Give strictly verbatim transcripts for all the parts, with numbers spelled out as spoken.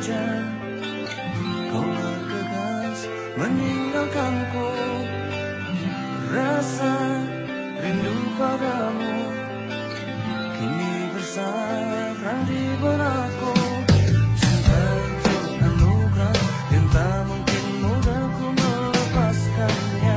saja kau bergegas meninggalkanku. Rasa rindu padamu kini bersarang di benakku. Cinta itu anugerah yang tak mungkin mudah ku melepaskannya.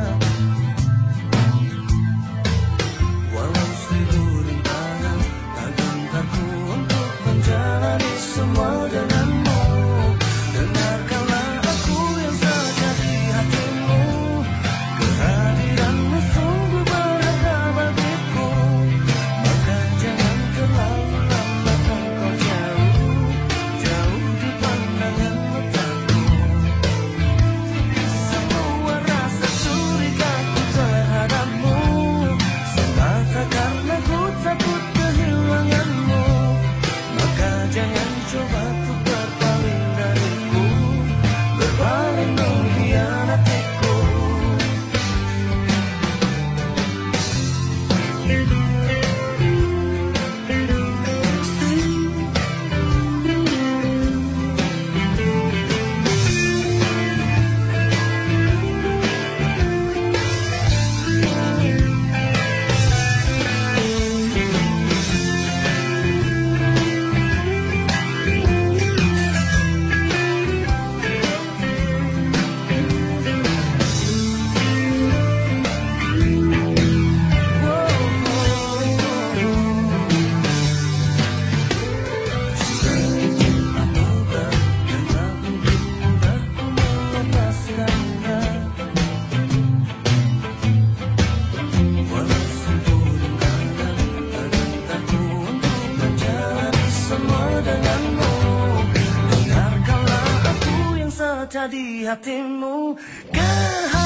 Walau seribu rintangan, tak gentarku untuk menjalani semua denganmu. Dengarkanlah aku yang saja di hatimu. Kehadiranmu sungguh berharga bagiku. Maka jangan terlalu lama engkau jauh, jauh di pandangan mataku. Semua rasa curigaku terhadapmu semata karena ku takut kehilanganmu. Maka jangan coba untuk berpaling dariku, berpaling mengkhianatiku. Di hatimu,